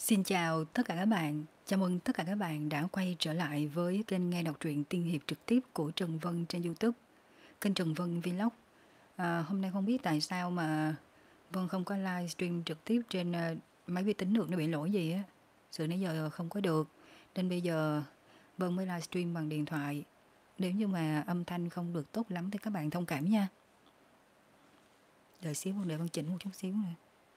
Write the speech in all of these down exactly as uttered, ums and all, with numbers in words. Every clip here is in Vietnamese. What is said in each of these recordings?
Xin chào tất cả các bạn. Chào mừng tất cả các bạn đã quay trở lại với kênh nghe đọc truyện tiên hiệp trực tiếp của Trần Vân trên YouTube, kênh Trần Vân Vlog. À, hôm nay không biết tại sao mà Vân không có livestream trực tiếp trên uh, máy vi tính được, nó bị lỗi gì á. Sự nãy giờ không có được, nên bây giờ Vân mới livestream bằng điện thoại. Nếu như mà âm thanh không được tốt lắm thì các bạn thông cảm nha. Đợi xíu Vân, để Vân chỉnh một chút xíu nè.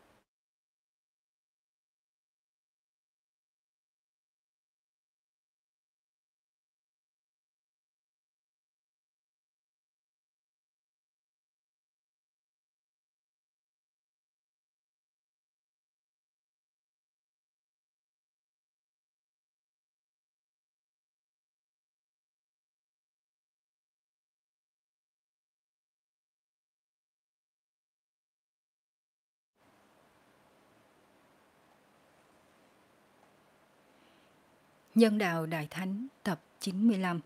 Nhân đạo Đại Thánh tập chín mươi lăm.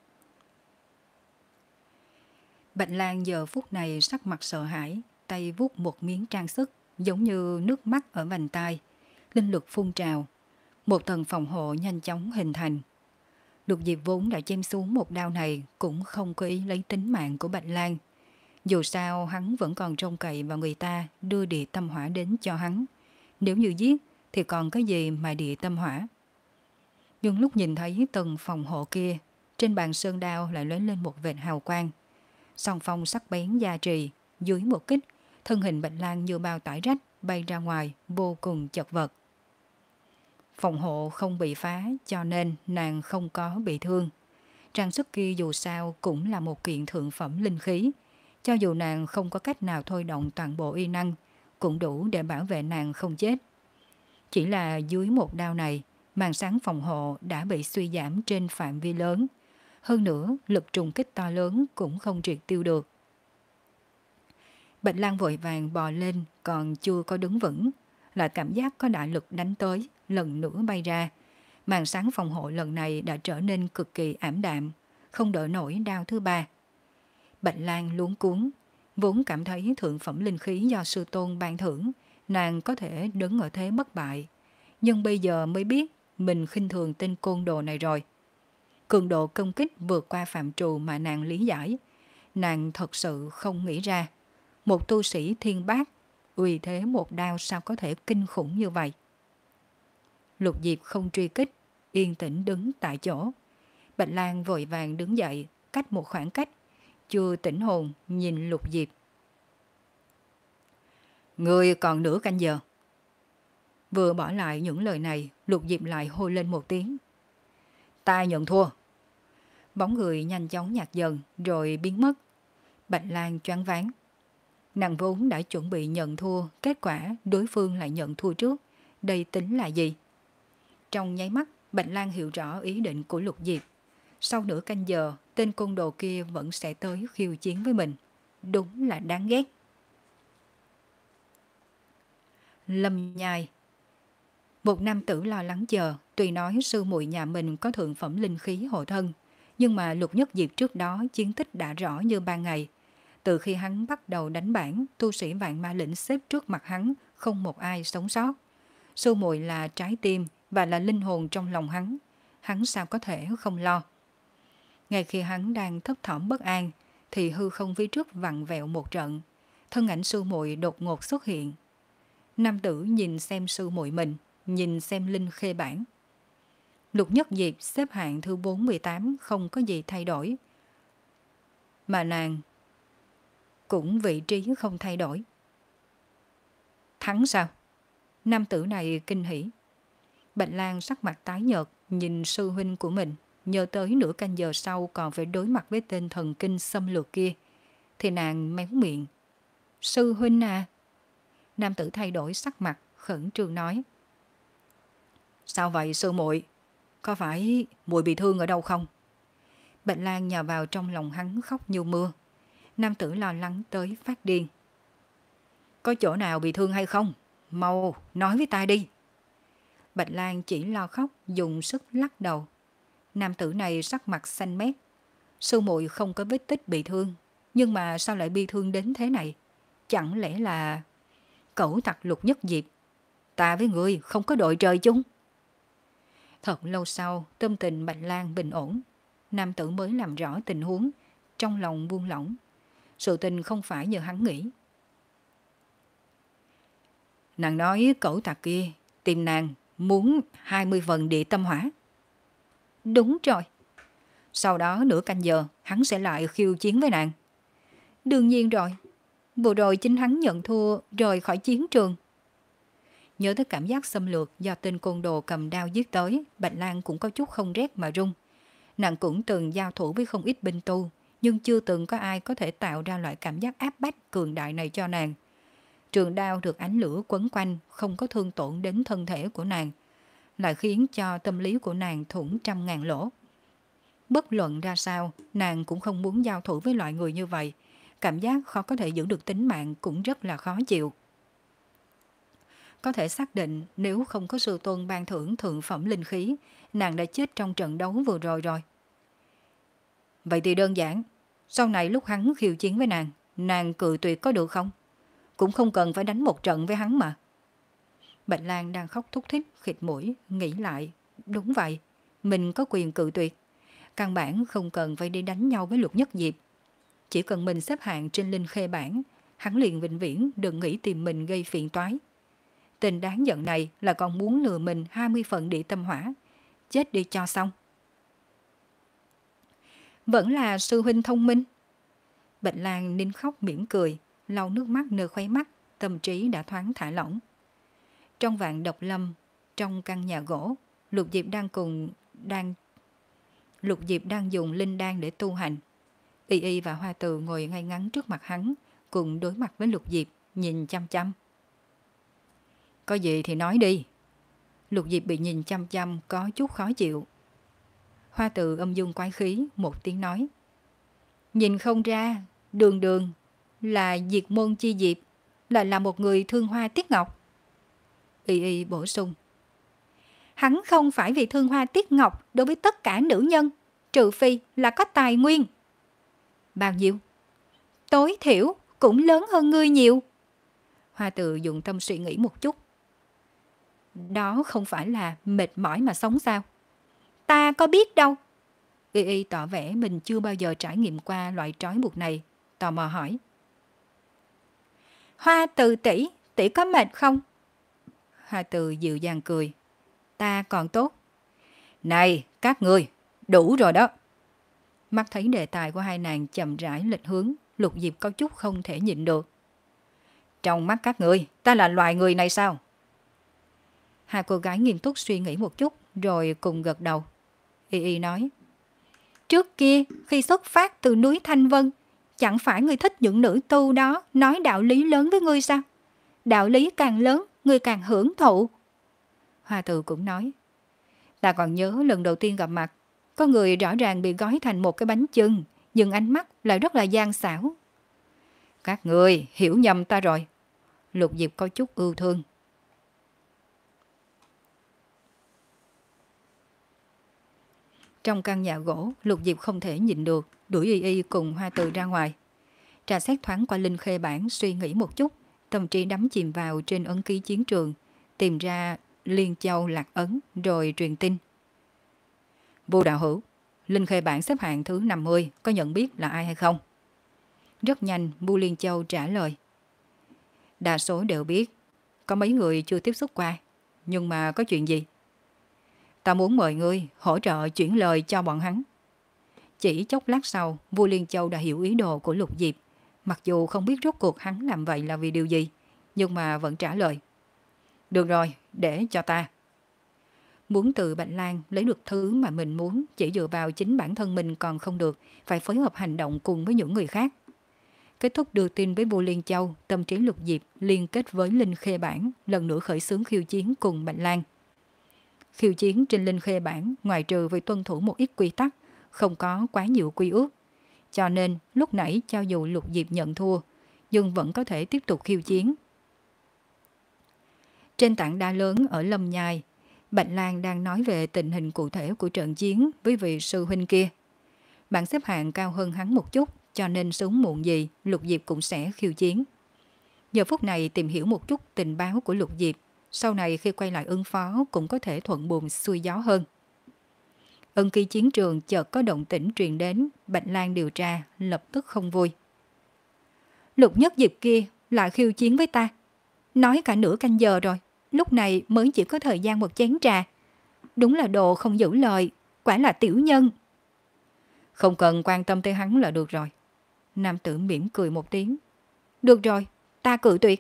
Bạch Lan giờ phút này sắc mặt sợ hãi, tay vuốt một miếng trang sức, giống như nước mắt ở vành tai. Linh lực phun trào, một tầng phòng hộ nhanh chóng hình thành. Lục Diệp vốn đã chém xuống một đao này cũng không có ý lấy tính mạng của Bạch Lan. Dù sao hắn vẫn còn trông cậy vào người ta đưa địa tâm hỏa đến cho hắn. Nếu như giết thì còn cái gì mà địa tâm hỏa. Nhưng lúc nhìn thấy tầng phòng hộ kia, trên bàn sơn đao lại lóe lên một vệt hào quang. Song phong sắc bén gia trì, dưới một kích, thân hình Bạch Lan như bao tải rách bay ra ngoài, vô cùng chật vật. Phòng hộ không bị phá cho nên nàng không có bị thương. Trang sức kia dù sao cũng là một kiện thượng phẩm linh khí. Cho dù nàng không có cách nào thôi động toàn bộ y năng, cũng đủ để bảo vệ nàng không chết. Chỉ là dưới một đao này, màn sáng phòng hộ đã bị suy giảm trên phạm vi lớn. Hơn nữa, lực trùng kích to lớn cũng không triệt tiêu được. Bạch Lan vội vàng bò lên, còn chưa có đứng vững, lại cảm giác có đại lực đánh tới, lần nữa bay ra. Màn sáng phòng hộ lần này đã trở nên cực kỳ ảm đạm, không đỡ nổi đao thứ ba. Bạch Lan luống cuống, vốn cảm thấy thượng phẩm linh khí do sư tôn ban thưởng, nàng có thể đứng ở thế bất bại. Nhưng bây giờ mới biết mình khinh thường tên côn đồ này rồi. Cường độ công kích vượt qua phạm trù mà nàng lý giải. Nàng thật sự không nghĩ ra, một tu sĩ thiên bát, uy thế một đao sao có thể kinh khủng như vậy. Lục Diệp không truy kích, yên tĩnh đứng tại chỗ. Bạch Lan vội vàng đứng dậy, cách một khoảng cách, chưa tỉnh hồn nhìn Lục Diệp. Người còn nửa canh giờ. Vừa bỏ lại những lời này, Lục Diệp lại hô lên một tiếng. Ta nhận thua. Bóng người nhanh chóng nhạt dần rồi biến mất. Bạch Lan choáng váng. Nàng vốn đã chuẩn bị nhận thua, kết quả đối phương lại nhận thua trước. Đây tính là gì? Trong nháy mắt, Bạch Lan hiểu rõ ý định của Lục Diệp. Sau nửa canh giờ, tên côn đồ kia vẫn sẽ tới khiêu chiến với mình. Đúng là đáng ghét. Lâm Nhai. Một nam tử lo lắng chờ, tuy nói sư muội nhà mình có thượng phẩm linh khí hộ thân, nhưng mà Lục Nhất Diệp trước đó chiến tích đã rõ như ban ngày. Từ khi hắn bắt đầu đánh bản, tu sĩ vạn ma lĩnh xếp trước mặt hắn, không một ai sống sót. Sư muội là trái tim và là linh hồn trong lòng hắn, hắn sao có thể không lo. Ngay khi hắn đang thấp thỏm bất an, thì hư không phía trước vặn vẹo một trận, thân ảnh sư muội đột ngột xuất hiện. Nam tử nhìn xem sư muội mình, nhìn xem linh khê bản. Lục Nhất Diệp xếp hạng thứ bốn mươi tám, không có gì thay đổi. Mà nàng cũng vị trí không thay đổi. Thắng sao? Nam tử này kinh hỉ. Bạch Lan sắc mặt tái nhợt, nhìn sư huynh của mình, nhớ tới nửa canh giờ sau còn phải đối mặt với tên thần kinh xâm lược kia, thì nàng méo miệng. Sư huynh à? Nam tử thay đổi sắc mặt, khẩn trương nói. Sao vậy sư muội? Có phải muội bị thương ở đâu không? Bạch Lan nhào vào trong lòng hắn khóc như mưa. Nam tử lo lắng tới phát điên. Có chỗ nào bị thương hay không? Mau, nói với ta đi. Bạch Lan chỉ lo khóc, dùng sức lắc đầu. Nam tử này sắc mặt xanh mét. Sư muội không có vết tích bị thương, nhưng mà sao lại bị thương đến thế này? Chẳng lẽ là cẩu tặc Lục Nhất Diệp? ta với người không có đội trời chung. Thật lâu sau, tâm tình Bạch Lan bình ổn. Nam tử mới làm rõ tình huống, trong lòng buông lỏng. Sự tình không phải như hắn nghĩ. Nàng nói cẩu tặc kia tìm nàng muốn hai mươi phần địa tâm hỏa. Đúng rồi. Sau đó nửa canh giờ hắn sẽ lại khiêu chiến với nàng. Đương nhiên rồi. Vừa rồi chính hắn nhận thua rời khỏi chiến trường. Nhớ tới cảm giác xâm lược do tên côn đồ cầm đao giết tới, Bạch Lan cũng có chút không rét mà run. Nàng cũng từng giao thủ với không ít binh tu, nhưng chưa từng có ai có thể tạo ra loại cảm giác áp bách cường đại này cho nàng. Trường đao được ánh lửa quấn quanh không có thương tổn đến thân thể của nàng, lại khiến cho tâm lý của nàng thủng trăm ngàn lỗ. Bất luận ra sao, nàng cũng không muốn giao thủ với loại người như vậy. Cảm giác khó có thể giữ được tính mạng cũng rất là khó chịu. Có thể xác định nếu không có sư tôn ban thưởng thượng phẩm linh khí, nàng đã chết trong trận đấu vừa rồi rồi. Vậy thì đơn giản, sau này lúc hắn khiêu chiến với nàng, nàng cự tuyệt có được không? Cũng không cần phải đánh một trận với hắn mà. Bạch Lan đang khóc thúc thích, khịt mũi, nghĩ lại. Đúng vậy, mình có quyền cự tuyệt. Căn bản không cần phải đi đánh nhau với Lục Nhất Diệp. Chỉ cần mình xếp hạng trên linh khê bảng, hắn liền vĩnh viễn đừng nghĩ tìm mình gây phiền toái. Tình đáng giận này là còn muốn lừa mình hai mươi phần địa tâm hỏa. Chết đi cho xong. Vẫn là sư huynh thông minh. Bạch Lan nín khóc mỉm cười, lau nước mắt nơi khóe mắt, tâm trí đã thoáng thả lỏng. Trong vạn độc lâm, trong căn nhà gỗ, Lục Diệp đang cùng đang Lục Diệp đang dùng linh đan để tu hành. Y Y và Hoa Từ ngồi ngay ngắn trước mặt hắn, cùng đối mặt với Lục Diệp, nhìn chăm chăm. Có gì thì nói đi. Lục Diệp bị nhìn chăm chăm có chút khó chịu. Hoa Từ âm dương quái khí, một tiếng nói. Nhìn không ra, đường đường là diệt môn chi Diệp, lại là một người thương hoa tiếc ngọc. Y Y bổ sung. Hắn không phải vì thương hoa tiếc ngọc đối với tất cả nữ nhân, trừ phi là có tài nguyên. Bao nhiêu? Tối thiểu cũng lớn hơn ngươi nhiều. Hoa Từ dùng tâm suy nghĩ một chút. Đó không phải là mệt mỏi mà sống sao? Ta có biết đâu. Y Y tỏ vẻ mình chưa bao giờ trải nghiệm qua loại trói buộc này, tò mò hỏi. Hoa Từ tỷ, tỷ có mệt không? Hoa Từ dịu dàng cười. Ta còn tốt. Này, các ngươi, đủ rồi đó. Mắt thấy đề tài của hai nàng chậm rãi lệch hướng, Lục Diệp có chút không thể nhịn được. Trong mắt các ngươi, ta là loài người này sao? Hai cô gái nghiêm túc suy nghĩ một chút, rồi cùng gật đầu. Y Y nói. Trước kia, khi xuất phát từ núi Thanh Vân, chẳng phải ngươi thích những nữ tu đó nói đạo lý lớn với ngươi sao? Đạo lý càng lớn, ngươi càng hưởng thụ. Hoa Từ cũng nói. Ta còn nhớ lần đầu tiên gặp mặt, có người rõ ràng bị gói thành một cái bánh chưng, nhưng ánh mắt lại rất là gian xảo. Các người hiểu nhầm ta rồi. Lục Diệp có chút ưu thương. Trong căn nhà gỗ, Lục Diệp không thể nhịn được, đuổi Y Y cùng Hoa Từ ra ngoài. Trà xét thoáng qua linh khê bản, suy nghĩ một chút, tâm trí đắm chìm vào trên ấn ký chiến trường, tìm ra Liên Châu lạc ấn, rồi truyền tin. Vô đạo hữu, linh khê bản xếp hạng thứ năm mươi, có nhận biết là ai hay không? Rất nhanh, Vu Liên Châu trả lời. Đa số đều biết, có mấy người chưa tiếp xúc qua, nhưng mà có chuyện gì? Ta muốn mời ngươi hỗ trợ chuyển lời cho bọn hắn. Chỉ chốc lát sau, Vua Liên Châu đã hiểu ý đồ của Lục Diệp. Mặc dù không biết rốt cuộc hắn làm vậy là vì điều gì, nhưng mà vẫn trả lời. Được rồi, để cho ta. Muốn từ Bạch Lan lấy được thứ mà mình muốn chỉ dựa vào chính bản thân mình còn không được, phải phối hợp hành động cùng với những người khác. Kết thúc đưa tin với Vua Liên Châu, tâm trí Lục Diệp liên kết với Linh Khê Bản, lần nữa khởi xướng khiêu chiến cùng Bạch Lan. Khiêu chiến trên Linh Khê Bản, ngoài trừ phải tuân thủ một ít quy tắc, không có quá nhiều quy ước. Cho nên, lúc nãy cho dù Lục Diệp nhận thua, nhưng vẫn có thể tiếp tục khiêu chiến. Trên tảng đá lớn ở Lâm Nhai, Bạch Lan đang nói về tình hình cụ thể của trận chiến với vị sư huynh kia. Bảng xếp hạng cao hơn hắn một chút, cho nên sớm muộn gì Lục Diệp cũng sẽ khiêu chiến. Giờ phút này tìm hiểu một chút tình báo của Lục Diệp, sau này khi quay lại ứng phó cũng có thể thuận buồm xuôi gió hơn. Ân ký chiến trường chợt có động tĩnh truyền đến, Bạch Lang điều tra, lập tức không vui. Lục Nhất Diệp kia lại khiêu chiến với ta. Nói cả nửa canh giờ rồi, lúc này mới chỉ có thời gian một chén trà. Đúng là đồ không giữ lời, quả là tiểu nhân. Không cần quan tâm tới hắn là được rồi. Nam tử mỉm cười một tiếng. Được rồi, ta cự tuyệt.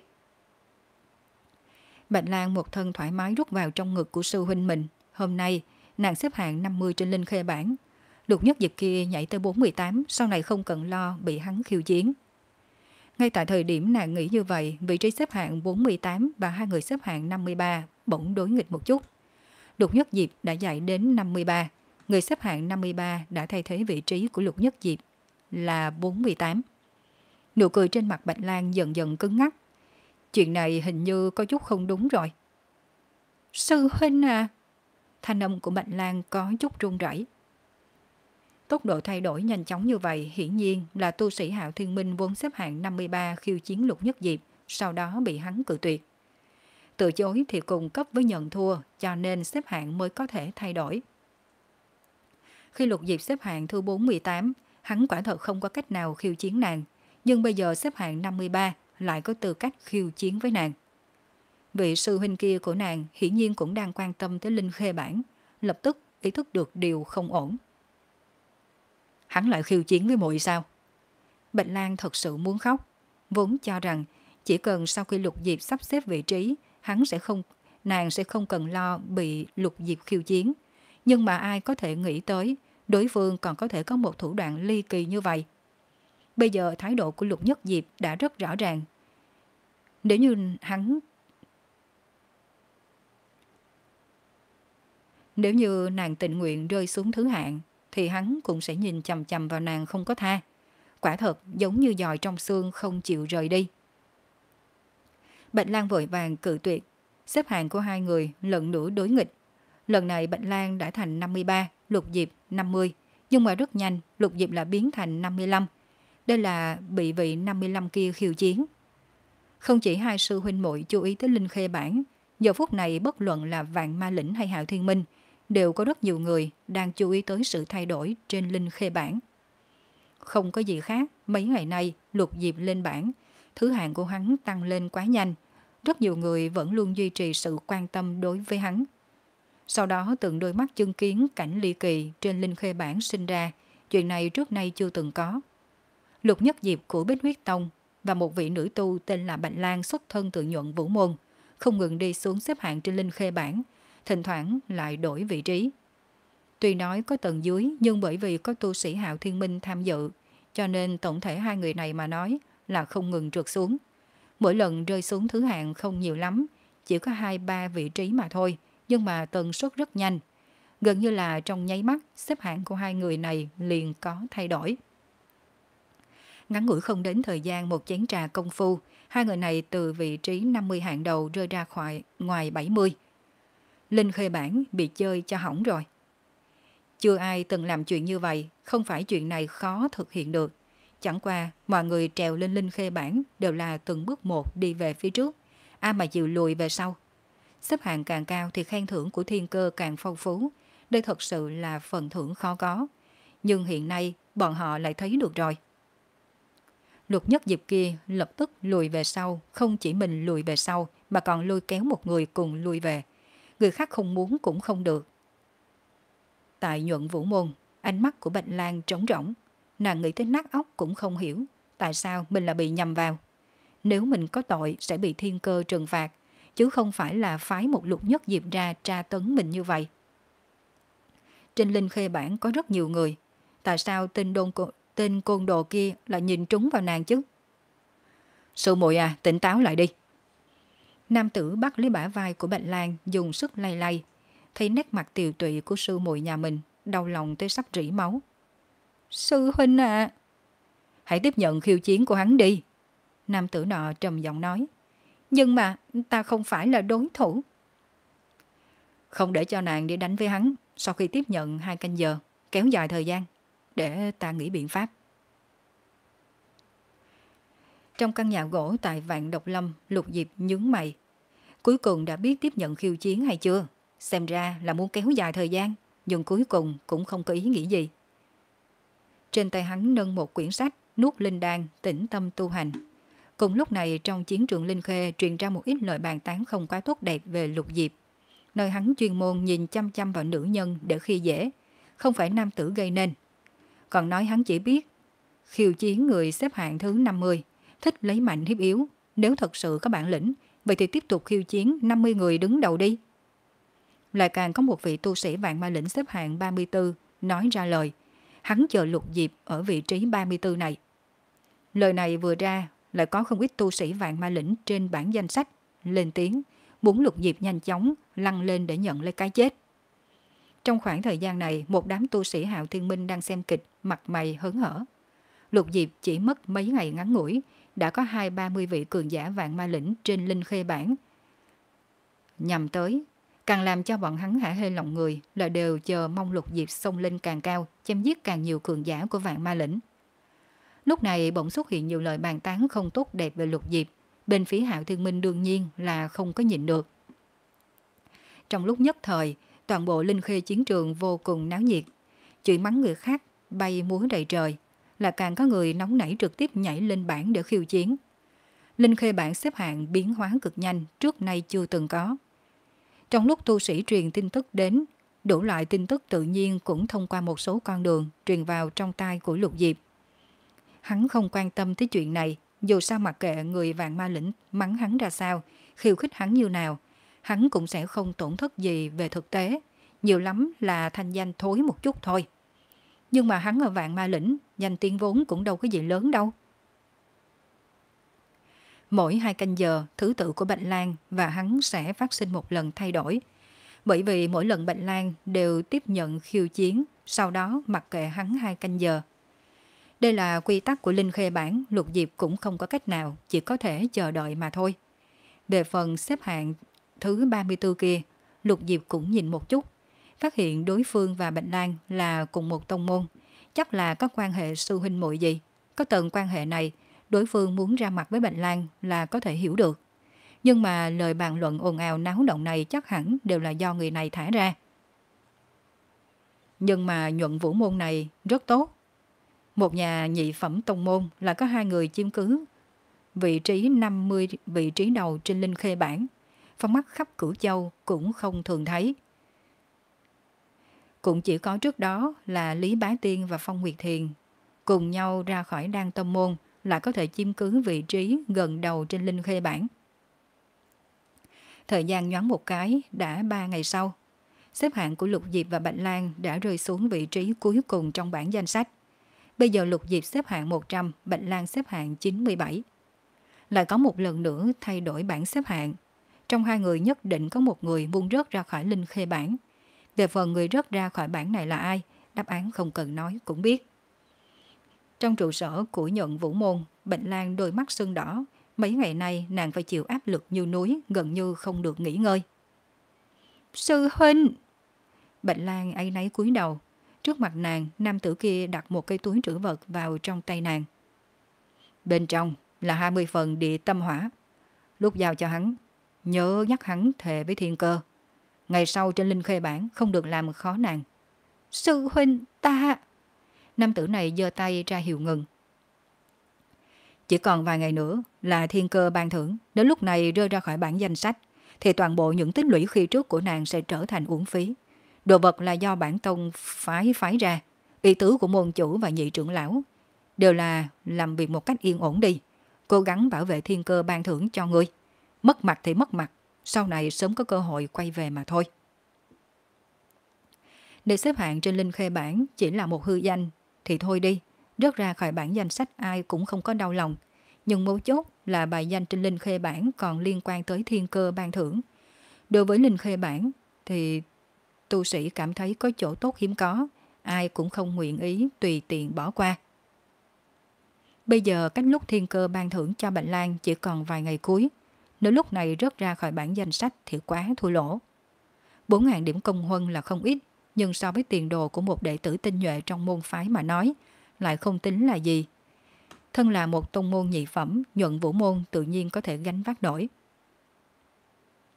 Bạch Lang một thân thoải mái rút vào trong ngực của sư huynh mình. Hôm nay, nàng xếp hạng năm mươi trên linh khê bảng. Lục Nhất Diệp kia nhảy tới bốn mươi tám, sau này không cần lo bị hắn khiêu chiến. Ngay tại thời điểm nàng nghĩ như vậy, vị trí xếp hạng bốn mươi tám và hai người xếp hạng năm mươi ba bỗng đối nghịch một chút. Lục Nhất Diệp đã chạy đến năm mươi ba, người xếp hạng năm mươi ba đã thay thế vị trí của Lục Nhất Diệp là bốn mươi tám. Nụ cười trên mặt Bạch Lang dần dần cứng ngắc. Chuyện này hình như có chút không đúng rồi. Sư huynh à! Thanh âm của Bạch Lang có chút run rẩy. Tốc độ thay đổi nhanh chóng như vậy hiển nhiên là tu sĩ Hạo Thiên Minh vốn xếp hạng năm mươi ba khiêu chiến Lục Nhất Diệp, sau đó bị hắn cự tuyệt. Từ chối thì cùng cấp với nhận thua, cho nên xếp hạng mới có thể thay đổi. Khi Lục Diệp xếp hạng thứ bốn mươi tám, hắn quả thật không có cách nào khiêu chiến nàng, nhưng bây giờ xếp hạng năm mươi ba lại có tư cách khiêu chiến với nàng. Vị sư huynh kia của nàng hiển nhiên cũng đang quan tâm tới linh khê bản, lập tức ý thức được điều không ổn. Hắn lại khiêu chiến với muội sao? Bạch Lang thật sự muốn khóc, vốn cho rằng chỉ cần sau khi Lục Diệp sắp xếp vị trí, hắn sẽ không, nàng sẽ không cần lo bị Lục Diệp khiêu chiến. Nhưng mà ai có thể nghĩ tới, đối phương còn có thể có một thủ đoạn ly kỳ như vậy. Bây giờ thái độ của Lục Nhất Diệp đã rất rõ ràng. Nếu như hắn Nếu như nàng tình nguyện rơi xuống thứ hạng, thì hắn cũng sẽ nhìn chằm chằm vào nàng không có tha. Quả thật giống như giòi trong xương không chịu rời đi. Bạch Lang vội vàng cự tuyệt. Xếp hạng của hai người lần nữa đối nghịch. Lần này Bạch Lang đã thành năm mươi ba, Lục Diệp năm mươi. Nhưng mà rất nhanh, Lục Diệp là biến thành năm mươi lăm. Đây là bị vị năm mươi lăm kia khiêu chiến. Không chỉ hai sư huynh muội chú ý tới linh khê bản, giờ phút này bất luận là Vạn Ma Lĩnh hay Hạo Thiên Minh, đều có rất nhiều người đang chú ý tới sự thay đổi trên linh khê bản. Không có gì khác, mấy ngày nay Lục Diệp lên bảng, thứ hạng của hắn tăng lên quá nhanh. Rất nhiều người vẫn luôn duy trì sự quan tâm đối với hắn. Sau đó từng đôi mắt chứng kiến cảnh ly kỳ trên linh khê bản sinh ra, chuyện này trước nay chưa từng có. Lục Nhất Diệp của Bích Huyết Tông và một vị nữ tu tên là Bạch Lang xuất thân từ Nhuận Vũ Môn, không ngừng đi xuống xếp hạng trên linh khê bản, thỉnh thoảng lại đổi vị trí. Tuy nói có tầng dưới, nhưng bởi vì có tu sĩ Hạo Thiên Minh tham dự, cho nên tổng thể hai người này mà nói là không ngừng trượt xuống. Mỗi lần rơi xuống thứ hạng không nhiều lắm, chỉ có hai ba vị trí mà thôi, nhưng mà tần suất rất nhanh. Gần như là trong nháy mắt, xếp hạng của hai người này liền có thay đổi. Ngắn ngủi không đến thời gian một chén trà công phu, hai người này từ vị trí năm mươi hạng đầu rơi ra khỏi ngoài bảy mươi. Linh khê bản bị chơi cho hỏng rồi. Chưa ai từng làm chuyện như vậy, không phải chuyện này khó thực hiện được. Chẳng qua, mọi người trèo lên linh khê bản đều là từng bước một đi về phía trước, ai mà chịu lùi về sau. Xếp hạng càng cao thì khen thưởng của thiên cơ càng phong phú, đây thật sự là phần thưởng khó có. Nhưng hiện nay, bọn họ lại thấy được rồi. Lục Nhất Diệp kia lập tức lùi về sau, không chỉ mình lùi về sau mà còn lôi kéo một người cùng lùi về. Người khác không muốn cũng không được. Tại Nhuận Vũ Môn, ánh mắt của Bạch Lang trống rỗng. Nàng nghĩ tới nát óc cũng không hiểu tại sao mình lại bị nhầm vào. Nếu mình có tội sẽ bị thiên cơ trừng phạt, chứ không phải là phái một Lục Nhất Diệp ra tra tấn mình như vậy. Trên linh khê bản có rất nhiều người. Tại sao tên, đôn, tên côn đồ kia lại nhìn trúng vào nàng chứ? Sư muội à, tỉnh táo lại đi. Nam tử bắt lấy bả vai của Bạch Lang dùng sức lay lay. Thấy nét mặt tiều tụy của sư muội nhà mình, đau lòng tới sắp rỉ máu. Sư huynh à! Hãy tiếp nhận khiêu chiến của hắn đi. Nam tử nọ trầm giọng nói. Nhưng mà ta không phải là đối thủ. Không để cho nàng đi đánh với hắn. Sau khi tiếp nhận hai canh giờ, kéo dài thời gian, để ta nghĩ biện pháp. Trong căn nhà gỗ tại Vạn Độc Lâm, Lục Diệp nhướng mày. Cuối cùng đã biết tiếp nhận khiêu chiến hay chưa? Xem ra là muốn kéo dài thời gian, nhưng cuối cùng cũng không có ý nghĩ gì. Trên tay hắn nâng một quyển sách, nuốt linh đan, tĩnh tâm tu hành. Cùng lúc này trong chiến trường Linh Khê truyền ra một ít lời bàn tán không quá tốt đẹp về Lục Diệp. Nơi hắn chuyên môn nhìn chăm chăm vào nữ nhân để khi dễ, không phải nam tử gây nên. Còn nói hắn chỉ biết khiêu chiến người xếp hạng thứ năm mươi, thích lấy mạnh hiếp yếu. Nếu thật sự có bản lĩnh, vậy thì tiếp tục khiêu chiến năm mươi người đứng đầu đi. Lại càng có một vị tu sĩ vạn ma lĩnh xếp hạng ba mươi tư nói ra lời. Hắn chờ Lục Diệp ở vị trí ba mươi tư này. Lời này vừa ra, lại có không ít tu sĩ vạn ma lĩnh trên bảng danh sách lên tiếng, muốn Lục Diệp nhanh chóng lăn lên để nhận lấy cái chết. Trong khoảng thời gian này, một đám tu sĩ Hạo Thiên Minh đang xem kịch, mặt mày hớn hở. Lục Diệp chỉ mất mấy ngày ngắn ngủi, đã có hai ba mươi vị cường giả vạn ma lĩnh trên Linh Khê bảng nhằm tới. Càng làm cho bọn hắn hả hê lòng người là đều chờ mong Lục Diệp xông lên càng cao, chém giết càng nhiều cường giả của vạn ma lĩnh. Lúc này bỗng xuất hiện nhiều lời bàn tán không tốt đẹp về Lục Diệp, bên phía Hạo Thiên Minh đương nhiên là không có nhịn được. Trong lúc nhất thời, toàn bộ Linh Khê chiến trường vô cùng náo nhiệt, chửi mắng người khác bay múa đầy trời, là càng có người nóng nảy trực tiếp nhảy lên bảng để khiêu chiến. Linh Khê bảng xếp hạng biến hóa cực nhanh, trước nay chưa từng có. Trong lúc tu sĩ truyền tin tức đến, đủ loại tin tức tự nhiên cũng thông qua một số con đường truyền vào trong tai của Lục Diệp. Hắn không quan tâm tới chuyện này, dù sao mặc kệ người vạn ma lĩnh mắng hắn ra sao, khiêu khích hắn như nào, hắn cũng sẽ không tổn thất gì về thực tế, nhiều lắm là thanh danh thối một chút thôi. Nhưng mà hắn ở vạn ma lĩnh, danh tiếng vốn cũng đâu có gì lớn đâu. Mỗi hai canh giờ, thứ tự của Bạch Lan và hắn sẽ phát sinh một lần thay đổi. Bởi vì mỗi lần Bạch Lan đều tiếp nhận khiêu chiến, sau đó mặc kệ hắn hai canh giờ. Đây là quy tắc của Linh Khê bảng, Lục Diệp cũng không có cách nào, chỉ có thể chờ đợi mà thôi. Về phần xếp hạng thứ ba mươi tư kia, Lục Diệp cũng nhìn một chút, phát hiện đối phương và Bạch Lan là cùng một tông môn, chắc là có quan hệ sư huynh muội gì. Có tầng quan hệ này, đối phương muốn ra mặt với Bạch Lan là có thể hiểu được. Nhưng mà lời bàn luận ồn ào náo động này chắc hẳn đều là do người này thả ra. Nhưng mà nhuận vũ môn này rất tốt. Một nhà nhị phẩm tông môn là có hai người chiếm cứ vị trí năm mươi vị trí đầu trên Linh Khê bảng. Phong mắt khắp Cửu Châu cũng không thường thấy. Cũng chỉ có trước đó là Lý Bá Tiên và Phong Nguyệt Thiền cùng nhau ra khỏi Đan Tông môn là có thể chiếm cứ vị trí gần đầu trên Linh Khê bảng. Thời gian nhoáng một cái đã ba ngày sau, xếp hạng của Lục Diệp và Bạch Lan đã rơi xuống vị trí cuối cùng trong bảng danh sách. Bây giờ Lục Diệp xếp hạng một trăm, Bạch Lan xếp hạng chín mươi bảy. Lại có một lần nữa thay đổi bảng xếp hạng. Trong hai người nhất định có một người muốn rớt ra khỏi Linh Khê bảng. Về phần người rớt ra khỏi bảng này là ai, đáp án không cần nói cũng biết. Trong trụ sở của Nhuận Vũ môn, Bạch Lan đôi mắt sưng đỏ. Mấy ngày nay nàng phải chịu áp lực như núi, gần như không được nghỉ ngơi. Sư huynh! Bạch Lan áy náy cúi đầu. Trước mặt nàng, nam tử kia đặt một cây túi trữ vật vào trong tay nàng. Bên trong là hai mươi phần địa tâm hỏa. Lúc giao cho hắn, nhớ nhắc hắn thề với Thiên Cơ. Ngày sau trên Linh Khê bảng không được làm khó nàng. Sư huynh ta! Nam tử này giơ tay ra hiệu ngừng. Chỉ còn vài ngày nữa là Thiên Cơ ban thưởng. Nếu lúc này rơi ra khỏi bảng danh sách, thì toàn bộ những tích lũy khi trước của nàng sẽ trở thành uổng phí. Đồ vật là do bản tông phái phái ra. Ý tứ của môn chủ và nhị trưởng lão đều là làm việc một cách yên ổn đi. Cố gắng bảo vệ Thiên Cơ ban thưởng cho ngươi. Mất mặt thì mất mặt, sau này sớm có cơ hội quay về mà thôi. Để xếp hạng trên Linh Khê bảng chỉ là một hư danh thì thôi đi. Rớt ra khỏi bảng danh sách ai cũng không có đau lòng. Nhưng mấu chốt là bài danh trên Linh Khê bảng còn liên quan tới Thiên Cơ ban thưởng. Đối với Linh Khê bảng thì tu sĩ cảm thấy có chỗ tốt hiếm có, ai cũng không nguyện ý tùy tiện bỏ qua. Bây giờ cách lúc Thiên Cơ ban thưởng cho Bạch Lan chỉ còn vài ngày cuối. Nếu lúc này rớt ra khỏi bảng danh sách thì quá thua lỗ. bốn nghìn điểm công huân là không ít, nhưng so với tiền đồ của một đệ tử tinh nhuệ trong môn phái mà nói, lại không tính là gì. Thân là một tông môn nhị phẩm, Nhuận Vũ môn tự nhiên có thể gánh vác nổi.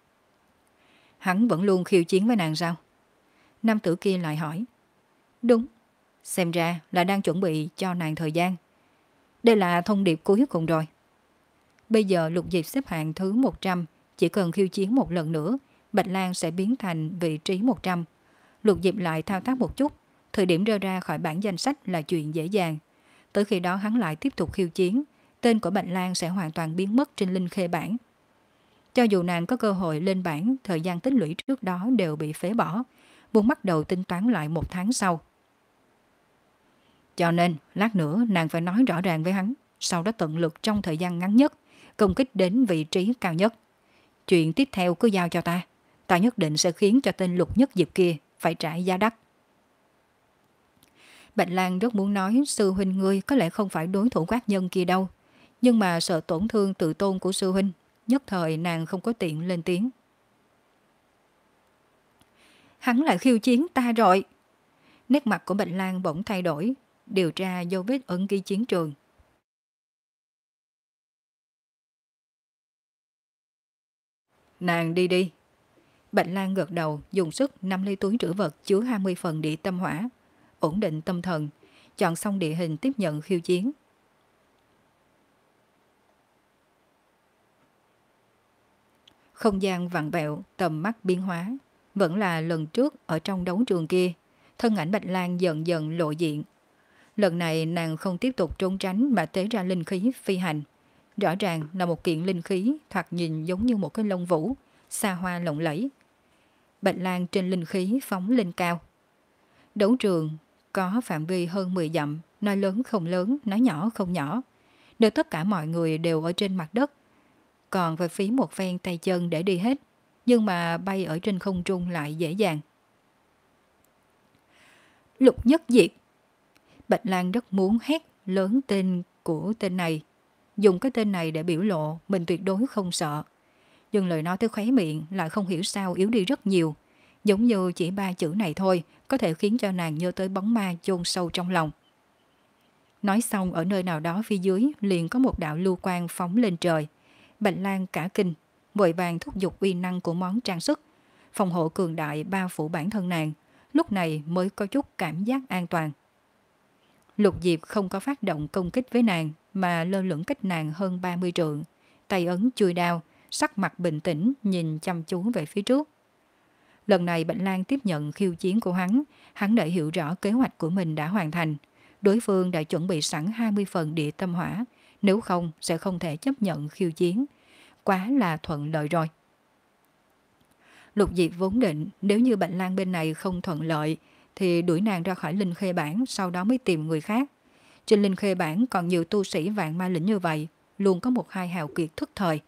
Hắn vẫn luôn khiêu chiến với nàng sao? Nam tử kia lại hỏi. Đúng, xem ra là đang chuẩn bị cho nàng thời gian. Đây là thông điệp cuối cùng rồi. Bây giờ Lục Diệp xếp hạng thứ một trăm, chỉ cần khiêu chiến một lần nữa, Bạch Lan sẽ biến thành vị trí một trăm. Lục Diệp lại thao tác một chút, thời điểm rơi ra khỏi bảng danh sách là chuyện dễ dàng. Tới khi đó hắn lại tiếp tục khiêu chiến, tên của Bạch Lan sẽ hoàn toàn biến mất trên linh khê bảng. Cho dù nàng có cơ hội lên bảng, thời gian tích lũy trước đó đều bị phế bỏ, muốn bắt đầu tính toán lại một tháng sau. Cho nên, lát nữa nàng phải nói rõ ràng với hắn, sau đó tận lực trong thời gian ngắn nhất, công kích đến vị trí cao nhất. Chuyện tiếp theo cứ giao cho ta, ta nhất định sẽ khiến cho tên Lục Nhất Diệp kia phải trả giá đắt. Bạch Lan rất muốn nói sư huynh ngươi có lẽ không phải đối thủ quát nhân kia đâu, nhưng mà sợ tổn thương tự tôn của sư huynh, nhất thời nàng không có tiện lên tiếng. Hắn lại khiêu chiến ta rồi. Nét mặt của Bạch Lan bỗng thay đổi, điều tra dấu vết ẩn ghi chiến trường. Nàng đi đi. Bạch Lan gật đầu, dùng sức nắm lấy túi trữ vật chứa hai mươi phần địa tâm hỏa, ổn định tâm thần, chọn xong địa hình tiếp nhận khiêu chiến. Không gian vặn vẹo, tầm mắt biến hóa, vẫn là lần trước ở trong đấu trường kia, thân ảnh Bạch Lan dần dần lộ diện. Lần này nàng không tiếp tục trốn tránh mà tế ra linh khí phi hành. Rõ ràng là một kiện linh khí thoạt nhìn giống như một cái lông vũ, xa hoa lộng lẫy. Bạch Lan trên linh khí phóng lên cao. Đấu trường có phạm vi hơn mười dặm, nói lớn không lớn, nói nhỏ không nhỏ. Nếu tất cả mọi người đều ở trên mặt đất, còn phải phí một phen tay chân để đi hết, nhưng mà bay ở trên không trung lại dễ dàng. Lục Nhất Diệp. Bạch Lan rất muốn hét lớn tên của tên này, dùng cái tên này để biểu lộ mình tuyệt đối không sợ. Nhưng lời nói tới khóe miệng lại không hiểu sao yếu đi rất nhiều, giống như chỉ ba chữ này thôi có thể khiến cho nàng nhớ tới bóng ma chôn sâu trong lòng. Nói xong ở nơi nào đó phía dưới liền có một đạo lưu quang phóng lên trời. Bạch Lan cả kinh, vội vàng thúc giục uy năng của món trang sức, phòng hộ cường đại bao phủ bản thân nàng, lúc này mới có chút cảm giác an toàn. Lục Diệp không có phát động công kích với nàng mà lơ lửng cách nàng hơn ba mươi trượng, tay ấn chui đao, sắc mặt bình tĩnh nhìn chăm chú về phía trước. Lần này Bạch Lan tiếp nhận khiêu chiến của hắn, hắn đã hiểu rõ kế hoạch của mình đã hoàn thành. Đối phương đã chuẩn bị sẵn hai mươi phần địa tâm hỏa, nếu không sẽ không thể chấp nhận khiêu chiến. Quá là thuận lợi rồi. Lục Diệp vốn định nếu như Bạch Lan bên này không thuận lợi thì đuổi nàng ra khỏi linh khê bản, sau đó mới tìm người khác. Trên linh khê bản còn nhiều tu sĩ vạn ma lĩnh như vậy, luôn có một hai hào kiệt thức thời.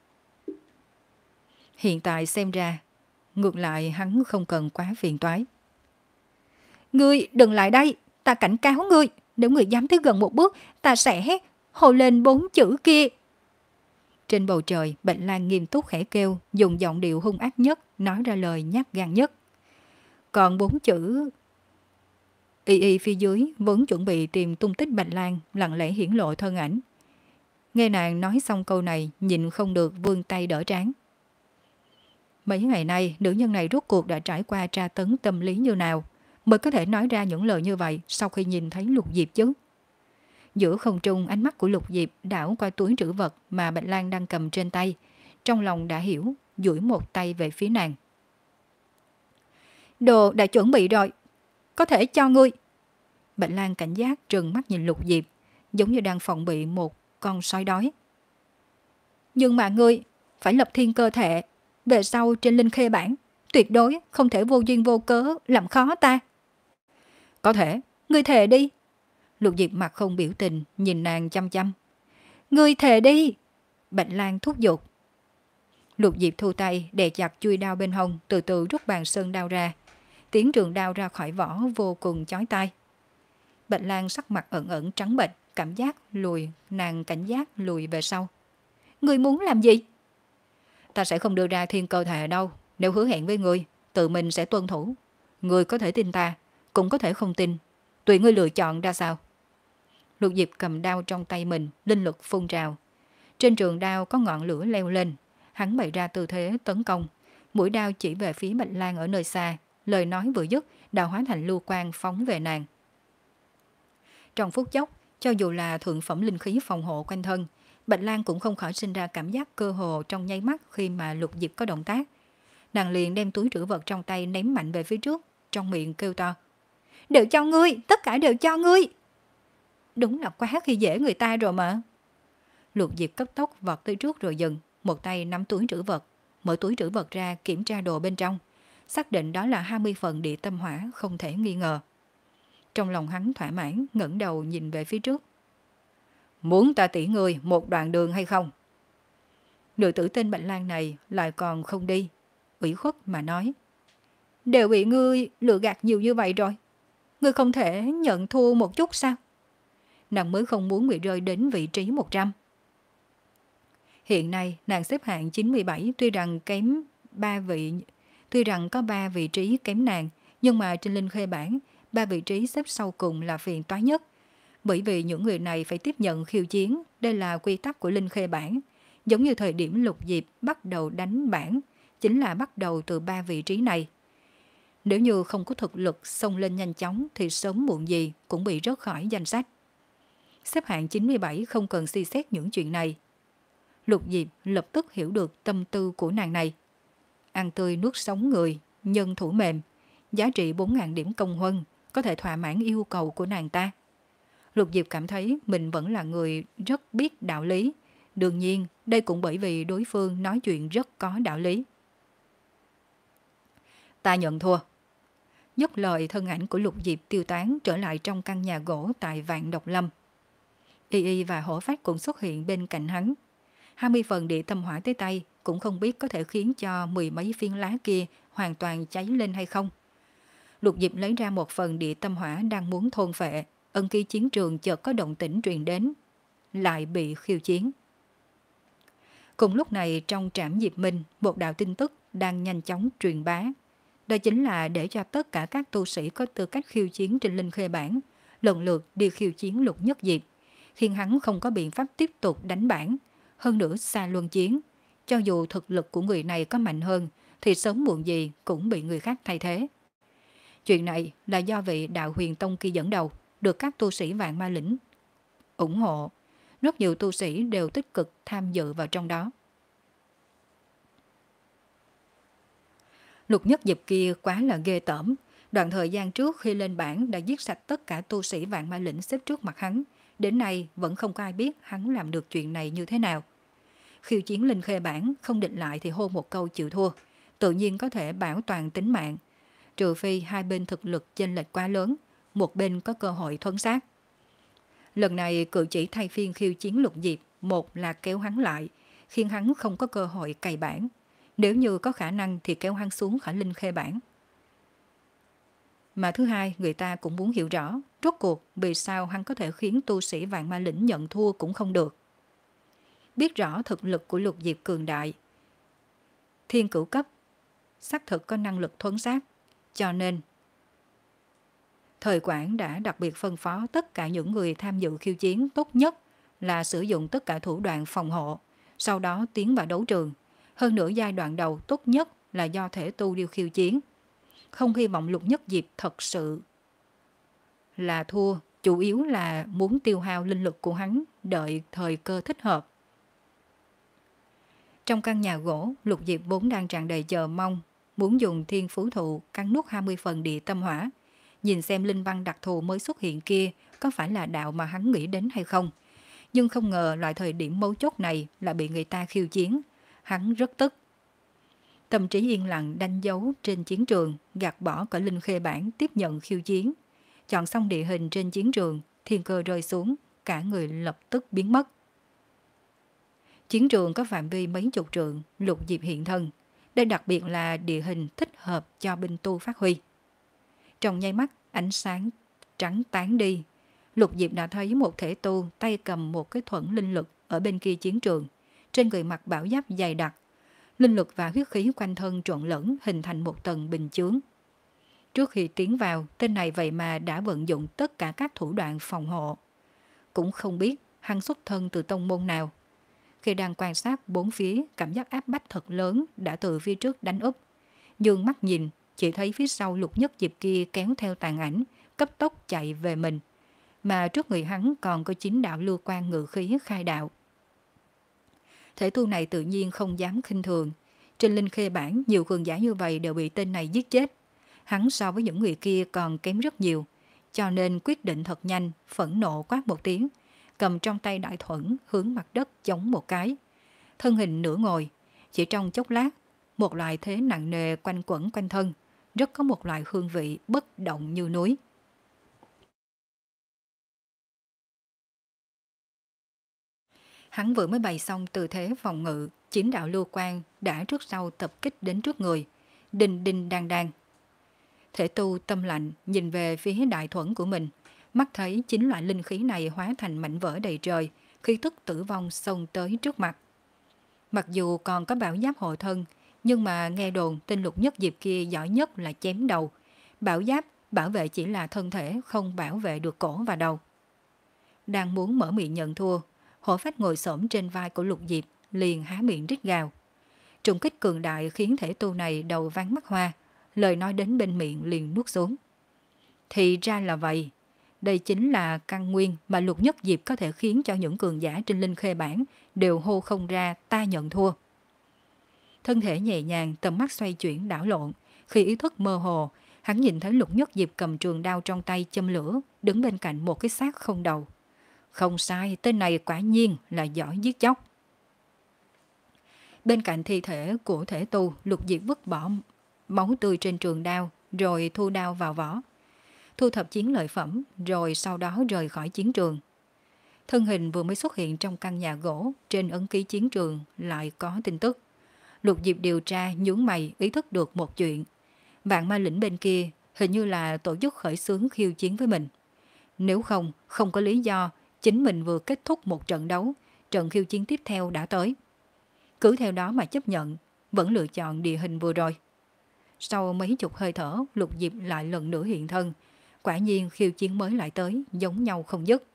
Hiện tại xem ra, ngược lại hắn không cần quá phiền toái. Ngươi đừng lại đây, ta cảnh cáo ngươi, nếu ngươi dám tới gần một bước, ta sẽ hồ lên bốn chữ kia. Trên bầu trời, Bạch Lan nghiêm túc khẽ kêu, dùng giọng điệu hung ác nhất, nói ra lời nhát gan nhất. Còn bốn chữ... Y y phía dưới vốn chuẩn bị tìm tung tích Bạch Lan, lặng lẽ hiển lộ thân ảnh. Nghe nàng nói xong câu này, nhịn không được vươn tay đỡ trán. Mấy ngày nay, nữ nhân này rốt cuộc đã trải qua tra tấn tâm lý như nào, mới có thể nói ra những lời như vậy sau khi nhìn thấy Lục Diệp chứ. Giữa không trung, ánh mắt của Lục Diệp đảo qua túi trữ vật mà Bạch Lan đang cầm trên tay, trong lòng đã hiểu, duỗi một tay về phía nàng. Đồ đã chuẩn bị rồi, có thể cho ngươi. Bạch Lan cảnh giác trừng mắt nhìn Lục Diệp, giống như đang phòng bị một con sói đói. Nhưng mà ngươi phải lập thiên cơ thể, về sau trên linh khê bản, tuyệt đối không thể vô duyên vô cớ làm khó ta. Có thể, ngươi thề đi. Lục Diệp mặt không biểu tình, nhìn nàng chăm chăm. Ngươi thề đi. Bạch Lan thúc giục. Lục Diệp thu tay, đè chặt chuôi đao bên hông, từ từ rút bàn sơn đao ra. Tiếng trường đao ra khỏi vỏ vô cùng chói tai. Bạch Lan sắc mặt ẩn ẩn trắng bệch, cảm giác lùi, nàng cảnh giác lùi về sau. Ngươi muốn làm gì? Ta sẽ không đưa ra thiên cơ thể đâu, nếu hứa hẹn với ngươi, tự mình sẽ tuân thủ. Ngươi có thể tin ta, cũng có thể không tin, tùy ngươi lựa chọn ra sao. Lục Diệp cầm đao trong tay mình, linh lực phun trào. Trên trường đao có ngọn lửa leo lên, hắn bày ra tư thế tấn công. Mũi đao chỉ về phía Bạch Lan ở nơi xa, lời nói vừa dứt đã hóa thành lưu quang phóng về nàng. Trong phút chốc, cho dù là thượng phẩm linh khí phòng hộ quanh thân, Bạch Lan cũng không khỏi sinh ra cảm giác cơ hồ trong nháy mắt khi mà Lục Diệp có động tác. Nàng liền đem túi trữ vật trong tay ném mạnh về phía trước, trong miệng kêu to. Đều cho ngươi, tất cả đều cho ngươi. Đúng là quá khi dễ người ta rồi mà. Lục Diệp cấp tốc vọt tới trước rồi dừng, một tay nắm túi trữ vật, mở túi trữ vật ra kiểm tra đồ bên trong, xác định đó là hai mươi phần địa tâm hỏa không thể nghi ngờ. Trong lòng hắn thỏa mãn, ngẩng đầu nhìn về phía trước. Muốn ta tỉ người một đoạn đường hay không? Nữ tử tên Bạch Lan này lại còn không đi, ủy khuất mà nói. Đều bị ngươi lừa gạt nhiều như vậy rồi, ngươi không thể nhận thua một chút sao? Nàng mới không muốn bị rơi đến vị trí một trăm. Hiện nay nàng xếp hạng chín mươi bảy, tuy rằng kém ba vị, tuy rằng có ba vị trí kém nàng, nhưng mà trên linh khê bảng, ba vị trí xếp sau cùng là phiền toái nhất. Bởi vì những người này phải tiếp nhận khiêu chiến, đây là quy tắc của linh khê bảng. Giống như thời điểm Lục Diệp bắt đầu đánh bảng, chính là bắt đầu từ ba vị trí này. Nếu như không có thực lực xông lên nhanh chóng thì sớm muộn gì cũng bị rớt khỏi danh sách. Xếp hạng chín mươi bảy không cần suy xét những chuyện này. Lục Diệp lập tức hiểu được tâm tư của nàng này. Ăn tươi nuốt sống người, nhân thủ mềm, giá trị bốn nghìn điểm công huân có thể thỏa mãn yêu cầu của nàng ta. Lục Diệp cảm thấy mình vẫn là người rất biết đạo lý. Đương nhiên, đây cũng bởi vì đối phương nói chuyện rất có đạo lý. Ta nhận thua. Dứt lời, thân ảnh của Lục Diệp tiêu tán trở lại trong căn nhà gỗ tại Vạn Độc Lâm. Y Y và Hổ Phách cũng xuất hiện bên cạnh hắn. hai mươi phần địa tâm hỏa tới tay cũng không biết có thể khiến cho mười mấy phiến lá kia hoàn toàn cháy lên hay không. Lục Diệp lấy ra một phần địa tâm hỏa đang muốn thôn phệ, ân ký chiến trường chợt có động tĩnh truyền đến, lại bị khiêu chiến. Cùng lúc này trong trảm Diệp Minh, một đạo tin tức đang nhanh chóng truyền bá. Đó chính là để cho tất cả các tu sĩ có tư cách khiêu chiến trên linh khê bảng lần lượt đi khiêu chiến Lục Nhất Diệp, khiến hắn không có biện pháp tiếp tục đánh bảng. Hơn nữa xa luân chiến, cho dù thực lực của người này có mạnh hơn thì sớm muộn gì cũng bị người khác thay thế. Chuyện này là do vị đạo huyền tông kia dẫn đầu, được các tu sĩ Vạn Ma Lĩnh ủng hộ. Rất nhiều tu sĩ đều tích cực tham dự vào trong đó. Lục Nhất Diệp kia quá là ghê tởm. Đoạn thời gian trước khi lên bảng đã giết sạch tất cả tu sĩ Vạn Ma Lĩnh xếp trước mặt hắn. Đến nay vẫn không có ai biết hắn làm được chuyện này như thế nào. Khiêu chiến linh khê bảng không định lại thì hô một câu chịu thua, tự nhiên có thể bảo toàn tính mạng. Trừ phi hai bên thực lực chênh lệch quá lớn, một bên có cơ hội thuấn sát. Lần này cự chỉ thay phiên khiêu chiến Lục Diệp, một là kéo hắn lại, khiến hắn không có cơ hội cày bảng. Nếu như có khả năng thì kéo hắn xuống khỏi linh khê bảng. Mà thứ hai, người ta cũng muốn hiểu rõ, rốt cuộc vì sao hắn có thể khiến tu sĩ Vạn Ma Lĩnh nhận thua cũng không được. Biết rõ thực lực của Lục Diệp cường đại, thiên cửu cấp, xác thực có năng lực thuấn sát, cho nên thời Quảng đã đặc biệt phân phó tất cả những người tham dự khiêu chiến tốt nhất là sử dụng tất cả thủ đoạn phòng hộ, sau đó tiến vào đấu trường. Hơn nữa giai đoạn đầu tốt nhất là do thể tu đi khiêu chiến. Không hy vọng Lục Nhất Diệp thật sự là thua, chủ yếu là muốn tiêu hao linh lực của hắn, đợi thời cơ thích hợp. Trong căn nhà gỗ, Lục Diệp vốn đang tràn đầy chờ mong, muốn dùng thiên phú thụ cắn nuốt hai mươi phần địa tâm hỏa. Nhìn xem linh văn đặc thù mới xuất hiện kia có phải là đạo mà hắn nghĩ đến hay không. Nhưng không ngờ loại thời điểm mấu chốt này là bị người ta khiêu chiến. Hắn rất tức. Tâm trí yên lặng đánh dấu trên chiến trường, gạt bỏ cả linh khê bảng tiếp nhận khiêu chiến. Chọn xong địa hình trên chiến trường, thiên cơ rơi xuống, cả người lập tức biến mất. Chiến trường có phạm vi mấy chục trượng, Lục Diệp hiện thân. Đây đặc biệt là địa hình thích hợp cho binh tu phát huy. Trong nháy mắt, ánh sáng trắng tán đi. Lục Diệp đã thấy một thể tu tay cầm một cái thuẫn linh lực ở bên kia chiến trường. Trên người mặc bảo giáp dày đặc. Linh lực và huyết khí quanh thân trộn lẫn hình thành một tầng bình chướng. Trước khi tiến vào, tên này vậy mà đã vận dụng tất cả các thủ đoạn phòng hộ. Cũng không biết hắn xuất thân từ tông môn nào. khi đang quan sát bốn phía, cảm giác áp bách thật lớn đã từ phía trước đánh úp. Dương mắt nhìn, chỉ thấy phía sau Lục Nhất Diệp kia kéo theo tàn ảnh, cấp tốc chạy về mình. Mà trước người hắn còn có chín đạo lưu quan ngự khí khai đạo. Thể tu này tự nhiên không dám khinh thường. Trên linh khê bản, nhiều cường giả như vậy đều bị tên này giết chết. Hắn so với những người kia còn kém rất nhiều, cho nên quyết định thật nhanh, phẫn nộ quát một tiếng, cầm trong tay đại thuẫn hướng mặt đất chống một cái. Thân hình nửa ngồi, chỉ trong chốc lát, một loại thế nặng nề quanh quẩn quanh thân, rất có một loại hương vị bất động như núi. Hắn vừa mới bày xong tư thế phòng ngự, chín đạo lưu quan đã trước sau tập kích đến trước người, đinh đinh đang đang. Thể tu tâm lạnh nhìn về phía đại thuẫn của mình, mắt thấy chín loại linh khí này hóa thành mảnh vỡ đầy trời, khí tức tử vong xông tới trước mặt. Mặc dù còn có bảo giáp hộ thân, nhưng mà nghe đồn tên Lục Nhất Diệp kia giỏi nhất là chém đầu. Bảo giáp bảo vệ chỉ là thân thể, không bảo vệ được cổ và đầu. Đang muốn mở miệng nhận thua, Hổ Phách ngồi xổm trên vai của Lục Diệp, liền há miệng rít gào. Trùng kích cường đại khiến thể tu này đầu váng mắt hoa, lời nói đến bên miệng liền nuốt xuống. Thì ra là vậy, đây chính là căn nguyên mà Lục Nhất Diệp có thể khiến cho những cường giả trên linh khê bản đều hô không ra ta nhận thua. Thân thể nhẹ nhàng, tầm mắt xoay chuyển đảo lộn, khi ý thức mơ hồ, hắn nhìn thấy Lục Nhất Diệp cầm trường đao trong tay châm lửa, đứng bên cạnh một cái xác không đầu. Không sai, tên này quả nhiên là giỏi giết chóc. Bên cạnh thi thể của thể tu, Lục Diệp vứt bỏ máu tươi trên trường đao, rồi thu đao vào vỏ. Thu thập chiến lợi phẩm, rồi sau đó rời khỏi chiến trường. Thân hình vừa mới xuất hiện trong căn nhà gỗ, trên ấn ký chiến trường lại có tin tức. Lục Diệp điều tra nhướng mày ý thức được một chuyện. Vạn Ma Lĩnh bên kia hình như là tổ chức khởi xướng khiêu chiến với mình. Nếu không, không có lý do chính mình vừa kết thúc một trận đấu, trận khiêu chiến tiếp theo đã tới. Cứ theo đó mà chấp nhận, vẫn lựa chọn địa hình vừa rồi. Sau mấy chục hơi thở, Lục Diệp lại lần nữa hiện thân. Quả nhiên khiêu chiến mới lại tới, giống nhau không dứt.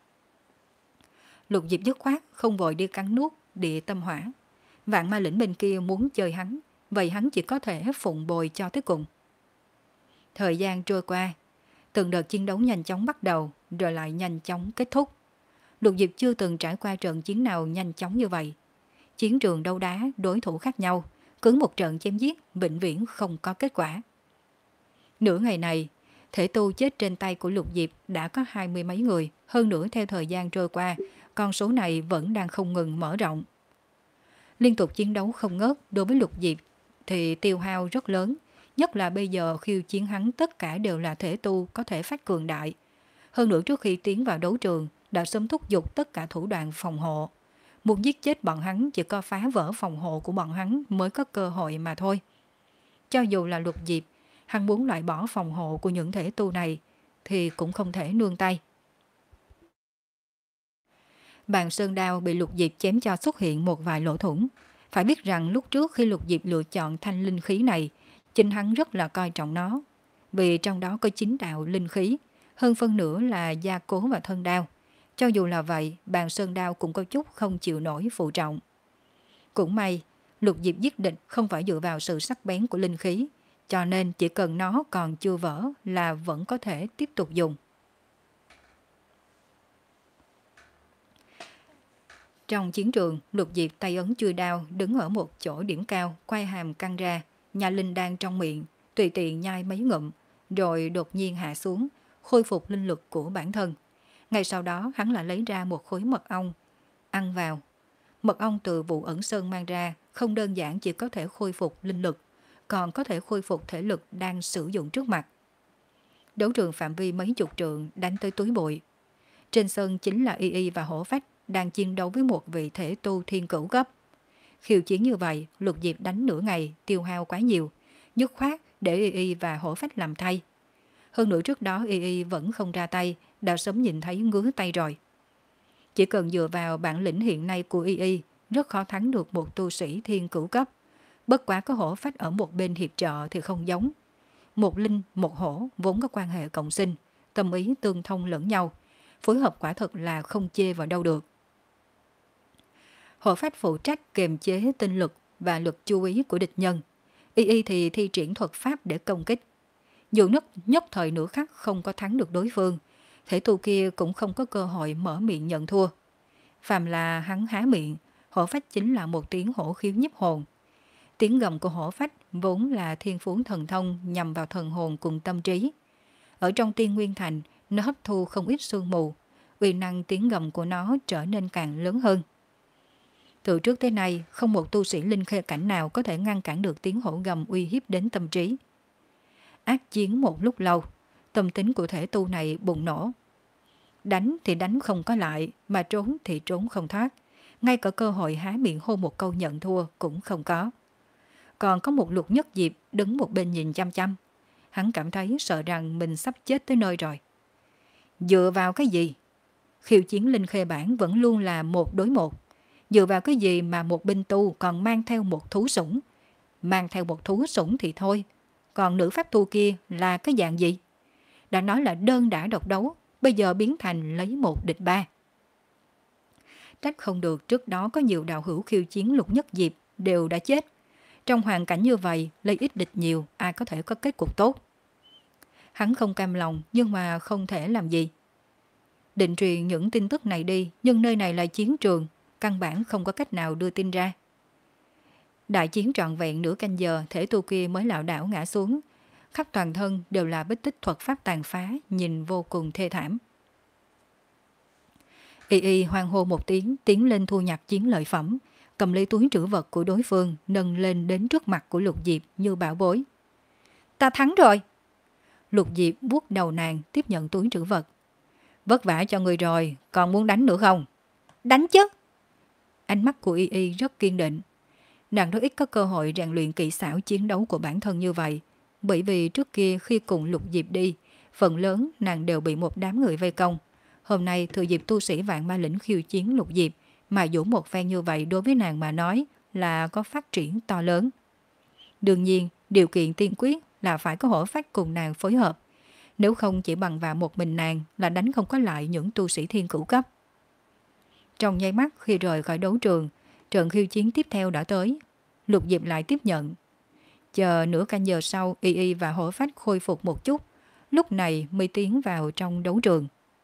Lục Diệp dứt khoát, không vội đi cắn nuốt địa tâm hỏa. Vạn Ma Lĩnh bên kia muốn chơi hắn, vậy hắn chỉ có thể phụng bồi cho tới cùng. Thời gian trôi qua, từng đợt chiến đấu nhanh chóng bắt đầu, rồi lại nhanh chóng kết thúc. Lục Diệp chưa từng trải qua trận chiến nào nhanh chóng như vậy. Chiến trường đấu đá, đối thủ khác nhau, cứ một trận chém giết, vĩnh viễn không có kết quả. Nửa ngày này, thể tu chết trên tay của Lục Diệp đã có hai mươi mấy người, hơn nữa theo thời gian trôi qua, con số này vẫn đang không ngừng mở rộng. Liên tục chiến đấu không ngớt đối với Lục Diệp thì tiêu hao rất lớn, nhất là bây giờ khiêu chiến hắn tất cả đều là thể tu có thể phát cường đại. Hơn nữa trước khi tiến vào đấu trường đã sớm thúc giục tất cả thủ đoạn phòng hộ. Muốn giết chết bọn hắn chỉ có phá vỡ phòng hộ của bọn hắn mới có cơ hội mà thôi. Cho dù là Lục Diệp, hắn muốn loại bỏ phòng hộ của những thể tu này thì cũng không thể nương tay. Bàn sơn đao bị Lục Diệp chém cho xuất hiện một vài lỗ thủng. Phải biết rằng lúc trước khi Lục Diệp lựa chọn thanh linh khí này, chính hắn rất là coi trọng nó. Vì trong đó có chín đạo linh khí, hơn phân nửa là gia cố và thân đao. Cho dù là vậy, bàn sơn đao cũng có chút không chịu nổi phụ trọng. Cũng may, Lục Diệp giết địch không phải dựa vào sự sắc bén của linh khí, cho nên chỉ cần nó còn chưa vỡ là vẫn có thể tiếp tục dùng. Trong chiến trường, Lục Diệp tay ấn chui đao đứng ở một chỗ điểm cao, quay hàm căng ra, nhà linh đan trong miệng, tùy tiện nhai mấy ngụm, rồi đột nhiên hạ xuống, khôi phục linh lực của bản thân. Ngay sau đó hắn lại lấy ra một khối mật ong, ăn vào. Mật ong từ Vụ Ẩn Sơn mang ra không đơn giản chỉ có thể khôi phục linh lực, còn có thể khôi phục thể lực đang sử dụng trước mặt. Đấu trường phạm vi mấy chục trượng đánh tới túi bụi. Trên sân chính là Y Y và Hổ Phách đang chiến đấu với một vị thể tu thiên cửu cấp. Khiêu chiến như vậy, Lục Diệp đánh nửa ngày tiêu hao quá nhiều, dứt khoát để Y Y và Hổ Phách làm thay. Hơn nữa trước đó Y Y vẫn không ra tay, đã sớm nhìn thấy ngứa tay rồi. Chỉ cần dựa vào bản lĩnh hiện nay của Y Y, rất khó thắng được một tu sĩ thiên cửu cấp. Bất quá có Hổ Phách ở một bên hiệp trợ thì không giống. Một linh, một hổ vốn có quan hệ cộng sinh, tâm ý tương thông lẫn nhau, phối hợp quả thật là không chê vào đâu được. Hổ phách phụ trách kiềm chế tinh lực và lực chú ý của địch nhân. Y Y thì thi triển thuật pháp để công kích. Dù nhất, nhất thời nửa khắc không có thắng được đối phương, thể tu kia cũng không có cơ hội mở miệng nhận thua. Phàm là hắn há miệng, hổ phách chính là một tiếng hổ khiếu nhiếp hồn. Tiếng gầm của hổ phách vốn là thiên phú thần thông nhằm vào thần hồn cùng tâm trí. Ở trong Tiên Nguyên Thành, nó hấp thu không ít sương mù, uy năng tiếng gầm của nó trở nên càng lớn hơn. Từ trước tới nay, không một tu sĩ linh khê cảnh nào có thể ngăn cản được tiếng hổ gầm uy hiếp đến tâm trí. Ác chiến một lúc lâu, tâm tính của thể tu này bùng nổ. Đánh thì đánh không có lại, mà trốn thì trốn không thoát. Ngay cả cơ hội há miệng hô một câu nhận thua cũng không có. Còn có một Lục Nhất Diệp đứng một bên nhìn chăm chăm. Hắn cảm thấy sợ rằng mình sắp chết tới nơi rồi. Dựa vào cái gì? Khiêu chiến linh khê bản vẫn luôn là một đối một. Dựa vào cái gì mà một binh tu còn mang theo một thú sủng? Mang theo một thú sủng thì thôi. Còn nữ pháp tu kia là cái dạng gì? Đã nói là đơn đả độc đấu, bây giờ biến thành lấy một địch ba. Trách không được trước đó có nhiều đạo hữu khiêu chiến Lục Nhất Diệp đều đã chết. Trong hoàn cảnh như vậy, lấy ít địch nhiều, ai có thể có kết cục tốt. Hắn không cam lòng nhưng mà không thể làm gì. Định truyền những tin tức này đi, nhưng nơi này là chiến trường, căn bản không có cách nào đưa tin ra. Đại chiến trọn vẹn nửa canh giờ, thể tu kia mới lảo đảo ngã xuống. Khắp toàn thân đều là bích tích thuật pháp tàn phá, nhìn vô cùng thê thảm. Y Y hoang hô một tiếng, tiến lên thu nhặt chiến lợi phẩm, cầm lấy túi trữ vật của đối phương, nâng lên đến trước mặt của Lục Diệp như bảo bối. Ta thắng rồi! Lục Diệp vuốt đầu nàng, tiếp nhận túi trữ vật. Vất vả cho người rồi, còn muốn đánh nữa không? Đánh chứ! Ánh mắt của Y Y rất kiên định. Nàng rất ít có cơ hội rèn luyện kỹ xảo chiến đấu của bản thân như vậy, bởi vì trước kia khi cùng Lục Diệp đi, phần lớn nàng đều bị một đám người vây công. Hôm nay thừa dịp tu sĩ Vạn Ma Lĩnh khiêu chiến Lục Diệp, mà dỗ một phen như vậy đối với nàng mà nói là có phát triển to lớn. Đương nhiên, điều kiện tiên quyết là phải có hổ phách cùng nàng phối hợp. Nếu không chỉ bằng vào một mình nàng là đánh không có lại những tu sĩ thiên cửu cấp. Trong nháy mắt khi rời khỏi đấu trường, trận khiêu chiến tiếp theo đã tới. Lục Diệp lại tiếp nhận. Chờ nửa canh giờ sau, Y Y và hổ phách khôi phục một chút, lúc này mới tiến vào trong đấu trường.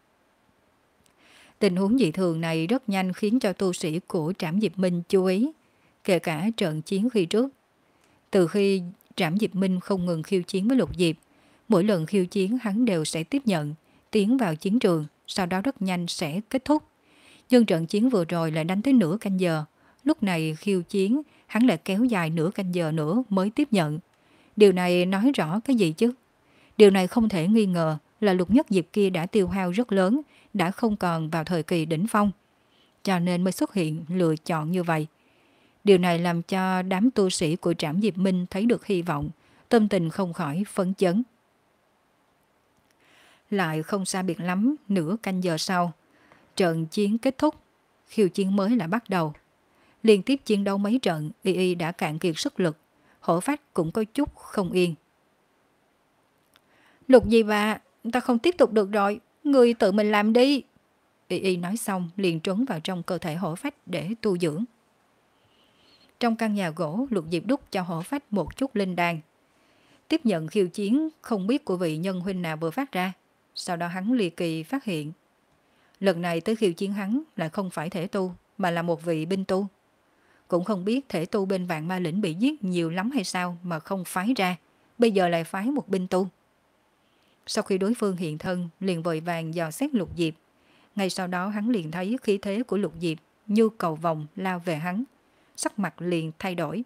Tình huống dị thường này rất nhanh khiến cho tu sĩ của Trảm Diệp Minh chú ý, kể cả trận chiến khi trước. Từ khi Trảm Diệp Minh không ngừng khiêu chiến với Lục Diệp, mỗi lần khiêu chiến hắn đều sẽ tiếp nhận, tiến vào chiến trường, sau đó rất nhanh sẽ kết thúc. Nhưng trận chiến vừa rồi lại đánh tới nửa canh giờ, lúc này khiêu chiến hắn lại kéo dài nửa canh giờ nữa mới tiếp nhận. Điều này nói rõ cái gì chứ? Điều này không thể nghi ngờ là Lục Nhất Diệp kia đã tiêu hao rất lớn, đã không còn vào thời kỳ đỉnh phong, cho nên mới xuất hiện lựa chọn như vậy. Điều này làm cho đám tu sĩ của Trảm Diệp Minh thấy được hy vọng, tâm tình không khỏi phấn chấn. Lại không xa biệt lắm, nửa canh giờ sau, trận chiến kết thúc, khiêu chiến mới lại bắt đầu. Liên tiếp chiến đấu mấy trận, Y Y đã cạn kiệt sức lực, hổ phách cũng có chút không yên. Lục Diệp à, ta không tiếp tục được rồi, người tự mình làm đi. Y Y nói xong liền trốn vào trong cơ thể hổ phách để tu dưỡng. Trong căn nhà gỗ, Lục Diệp đút cho hổ phách một chút linh đan. Tiếp nhận khiêu chiến không biết của vị nhân huynh nào vừa phát ra. Sau đó hắn lì kỳ phát hiện. Lần này tới khiêu chiến hắn lại không phải thể tu, mà là một vị binh tu. Cũng không biết thể tu bên Vạn Ma Lĩnh bị giết nhiều lắm hay sao mà không phái ra, bây giờ lại phái một binh tu. Sau khi đối phương hiện thân, liền vội vàng dò xét Lục Diệp. Ngay sau đó hắn liền thấy khí thế của Lục Diệp như cầu vồng lao về hắn, sắc mặt liền thay đổi.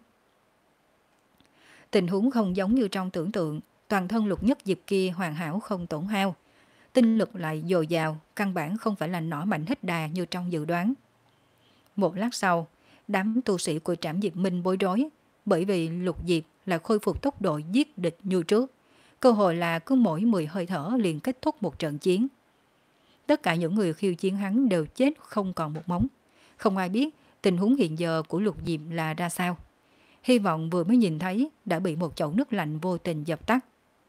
Tình huống không giống như trong tưởng tượng, toàn thân Lục Nhất Diệp kia hoàn hảo không tổn hao. Tinh lực lại dồi dào, căn bản không phải là nỏ mạnh hết đà như trong dự đoán. Một lát sau, đám tu sĩ của Trảm Diệp Minh bối rối, bởi vì Lục Diệp là khôi phục tốc độ giết địch như trước. Cơ hội là cứ mỗi mười hơi thở liền kết thúc một trận chiến. Tất cả những người khiêu chiến hắn đều chết không còn một mống. Không ai biết tình huống hiện giờ của Lục Diệp là ra sao. Hy vọng vừa mới nhìn thấy đã bị một chậu nước lạnh vô tình dập tắt.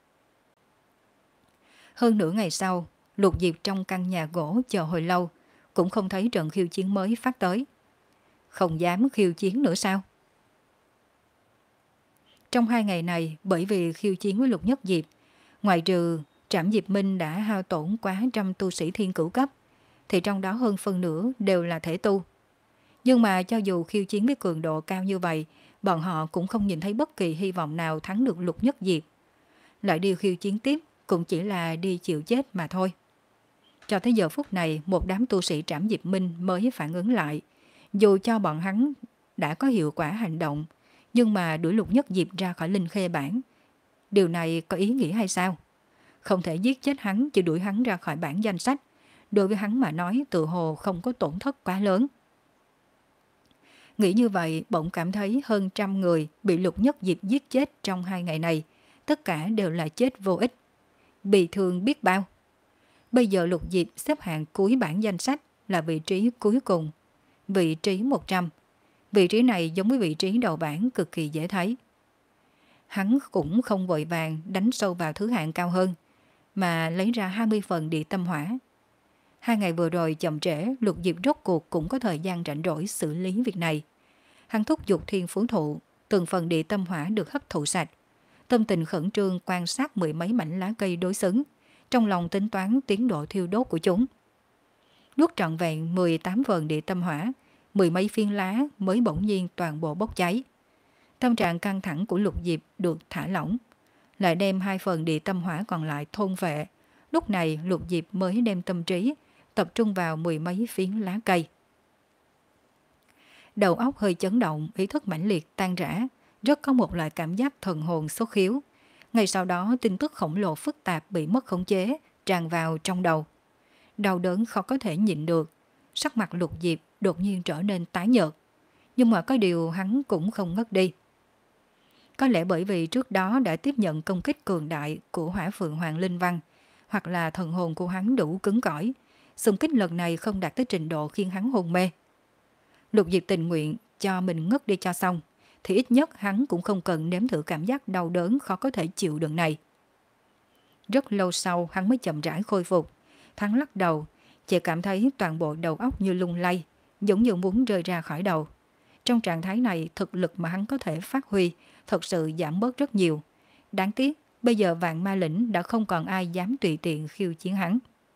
Hơn nửa ngày sau, Lục Diệp trong căn nhà gỗ chờ hồi lâu, cũng không thấy trận khiêu chiến mới phát tới. không dám khiêu chiến nữa sao? Trong hai ngày này, bởi vì khiêu chiến với Lục Nhất Diệp, ngoài trừ Trảm Diệp Minh đã hao tổn quá trăm tu sĩ thiên cửu cấp, thì trong đó hơn phân nửa đều là thể tu. Nhưng mà cho dù khiêu chiến với cường độ cao như vậy, bọn họ cũng không nhìn thấy bất kỳ hy vọng nào thắng được Lục Nhất Diệp. Lại đi khiêu chiến tiếp cũng chỉ là đi chịu chết mà thôi. Cho tới giờ phút này, một đám tu sĩ Trảm Diệp Minh mới phản ứng lại. Dù cho bọn hắn đã có hiệu quả hành động, nhưng mà đuổi Lục Nhất Diệp ra khỏi Linh Khê bảng. Điều này có ý nghĩa hay sao? Không thể giết chết hắn, chỉ đuổi hắn ra khỏi bảng danh sách. Đối với hắn mà nói, tự hồ không có tổn thất quá lớn. Nghĩ như vậy, bỗng cảm thấy hơn trăm người bị Lục Nhất Diệp giết chết trong hai ngày này. Tất cả đều là chết vô ích. Bị thương biết bao. Bây giờ Lục Diệp xếp hạng cuối bảng danh sách là vị trí cuối cùng. Vị trí một trăm. Vị trí này giống với vị trí đầu bảng cực kỳ dễ thấy. Hắn cũng không vội vàng đánh sâu vào thứ hạng cao hơn, mà lấy ra hai mươi phần địa tâm hỏa. Hai ngày vừa rồi chậm trễ, Lục Diệp rốt cuộc cũng có thời gian rảnh rỗi xử lý việc này. Hắn thúc giục thiên phú thụ, từng phần địa tâm hỏa được hấp thụ sạch. Tâm tình khẩn trương quan sát mười mấy mảnh lá cây đối xứng, trong lòng tính toán tiến độ thiêu đốt của chúng. Nuốt trọn vẹn mười tám phần địa tâm hỏa, mười mấy phiến lá mới bỗng nhiên toàn bộ bốc cháy. Tâm trạng căng thẳng của Lục Diệp được thả lỏng, lại đem hai phần địa tâm hỏa còn lại thôn vệ. Lúc này Lục Diệp mới đem tâm trí tập trung vào mười mấy phiến lá cây. Đầu óc hơi chấn động, ý thức mãnh liệt tan rã, rất có một loại cảm giác thần hồn xuất khiếu. Ngay sau đó tin tức khổng lồ phức tạp bị mất khống chế, tràn vào trong đầu. Đau đớn khó có thể nhịn được, sắc mặt Lục Diệp đột nhiên trở nên tái nhợt. Nhưng mà có điều hắn cũng không ngất đi. Có lẽ bởi vì trước đó đã tiếp nhận công kích cường đại của Hỏa Phượng Hoàng Linh Văn, hoặc là thần hồn của hắn đủ cứng cỏi, xung kích lần này không đạt tới trình độ khiến hắn hôn mê. Lục Diệp tình nguyện cho mình ngất đi cho xong, thì ít nhất hắn cũng không cần nếm thử cảm giác đau đớn khó có thể chịu đựng này. Rất lâu sau hắn mới chậm rãi khôi phục. Hắn lắc đầu, chỉ cảm thấy toàn bộ đầu óc như lung lay, giống như muốn rơi ra khỏi đầu. Trong trạng thái này, thực lực mà hắn có thể phát huy thật sự giảm bớt rất nhiều. Đáng tiếc, bây giờ Vạn Ma Lĩnh đã không còn ai dám tùy tiện khiêu chiến hắn.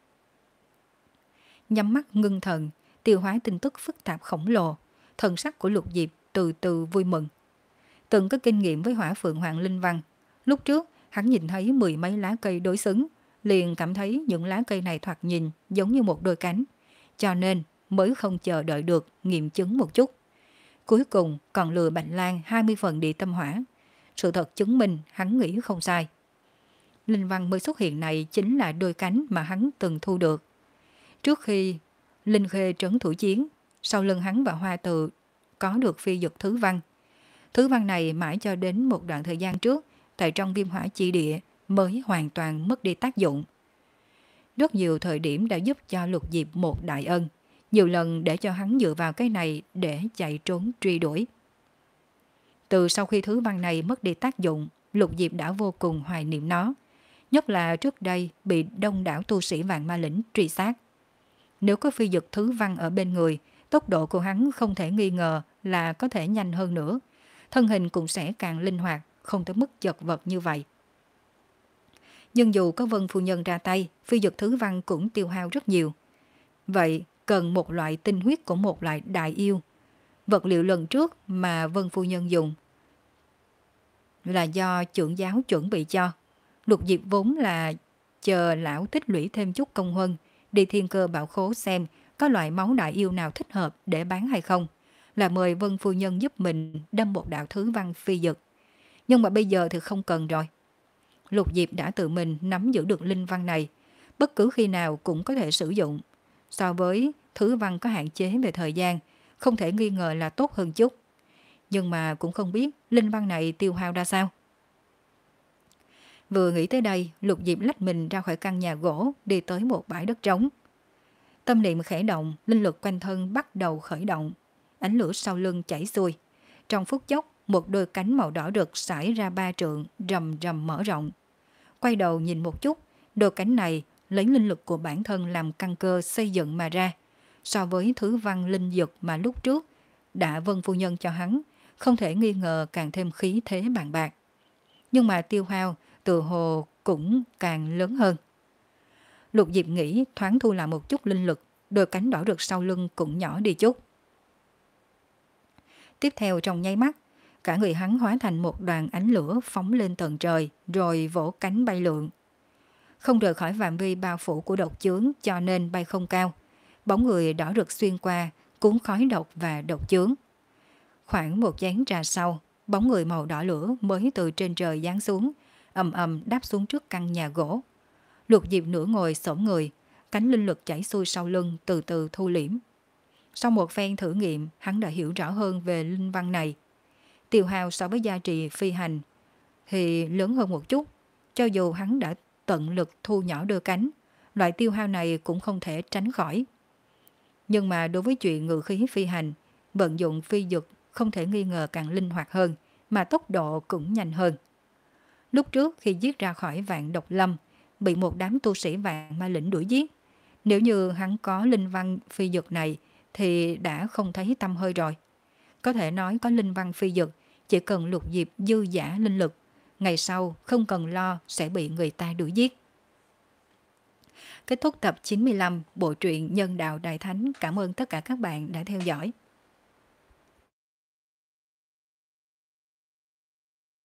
Nhắm mắt ngưng thần, tiêu hóa tin tức phức tạp khổng lồ, thần sắc của Lục Diệp từ từ vui mừng. Từng có kinh nghiệm với Hỏa Phượng Hoàng Linh Văn, lúc trước hắn nhìn thấy mười mấy lá cây đối xứng, liền cảm thấy những lá cây này thoạt nhìn giống như một đôi cánh, cho nên mới không chờ đợi được nghiệm chứng một chút. Cuối cùng còn lừa Bạch Lan hai mươi phần địa tâm hỏa. Sự thật chứng minh hắn nghĩ không sai. Linh Văn mới xuất hiện này chính là đôi cánh mà hắn từng thu được. Trước khi Linh Khê trấn thủ chiến, sau lưng hắn và Hoa Tự có được phi dực thứ văn. Thứ văn này mãi cho đến một đoạn thời gian trước, tại trong Viêm Hỏa Chi Địa mới hoàn toàn mất đi tác dụng. Rất nhiều thời điểm đã giúp cho Lục Diệp một đại ân, nhiều lần để cho hắn dựa vào cái này để chạy trốn truy đuổi. Từ sau khi thứ văn này mất đi tác dụng, Lục Diệp đã vô cùng hoài niệm nó, nhất là trước đây bị đông đảo tu sĩ Vạn Ma Lĩnh truy sát. Nếu có phi dực thứ văn ở bên người, tốc độ của hắn không thể nghi ngờ là có thể nhanh hơn nữa, thân hình cũng sẽ càng linh hoạt, không tới mức chật vật như vậy. Nhưng dù có Vân Phu Nhân ra tay, phi dực thứ văn cũng tiêu hao rất nhiều. Vậy cần một loại tinh huyết của một loại đại yêu. Vật liệu lần trước mà Vân Phu Nhân dùng là do trưởng giáo chuẩn bị cho. Lục Diệp vốn là chờ lão tích lũy thêm chút công huân, đi thiên cơ bảo khố xem có loại máu đại yêu nào thích hợp để bán hay không, là mời Vân Phu Nhân giúp mình đâm một đạo thứ văn phi dực. Nhưng mà bây giờ thì không cần rồi. Lục Diệp đã tự mình nắm giữ được linh văn này, bất cứ khi nào cũng có thể sử dụng. So với thứ văn có hạn chế về thời gian, không thể nghi ngờ là tốt hơn chút. Nhưng mà cũng không biết linh văn này tiêu hao ra sao. Vừa nghĩ tới đây, Lục Diệp lách mình ra khỏi căn nhà gỗ, đi tới một bãi đất trống. Tâm niệm khẽ động, linh lực quanh thân bắt đầu khởi động. Ánh lửa sau lưng chảy xuôi. Trong phút chốc, một đôi cánh màu đỏ rực sải ra ba trượng, rầm rầm mở rộng. Quay đầu nhìn một chút, đôi cánh này lấy linh lực của bản thân làm căn cơ xây dựng mà ra. So với thứ văn linh dực mà lúc trước đã vâng phu nhân cho hắn, không thể nghi ngờ càng thêm khí thế bàn bạc. Nhưng mà tiêu hao tự hồ cũng càng lớn hơn. Lục Diệp nghĩ thoáng thu lại một chút linh lực, đôi cánh đỏ rực sau lưng cũng nhỏ đi chút. Tiếp theo trong nháy mắt, cả người hắn hóa thành một đoàn ánh lửa phóng lên tận trời rồi vỗ cánh bay lượn. Không rời khỏi phạm vi bao phủ của độc chướng cho nên bay không cao. Bóng người đỏ rực xuyên qua, cuốn khói độc và độc chướng. Khoảng một chén trà sau, bóng người màu đỏ lửa mới từ trên trời giáng xuống, ầm ầm đáp xuống trước căn nhà gỗ. Lục Diệp nửa ngồi xổm người, cánh linh lực chảy xuôi sau lưng từ từ thu liễm. Sau một phen thử nghiệm, hắn đã hiểu rõ hơn về linh văn này. Tiêu hao so với gia trì phi hành thì lớn hơn một chút. Cho dù hắn đã tận lực thu nhỏ đôi cánh, loại tiêu hao này cũng không thể tránh khỏi. Nhưng mà đối với chuyện ngự khí phi hành, vận dụng phi dực không thể nghi ngờ càng linh hoạt hơn, mà tốc độ cũng nhanh hơn. Lúc trước khi giết ra khỏi vạn độc lâm, bị một đám tu sĩ vạn ma lĩnh đuổi giết. Nếu như hắn có linh văn phi dực này thì đã không thấy tăm hơi rồi. Có thể nói có linh văn phi dực, chỉ cần Lục Diệp dư giả linh lực, ngày sau không cần lo sẽ bị người ta đuổi giết. Kết thúc tập chín mươi lăm bộ truyện Nhân đạo Đại Thánh. Cảm ơn tất cả các bạn đã theo dõi.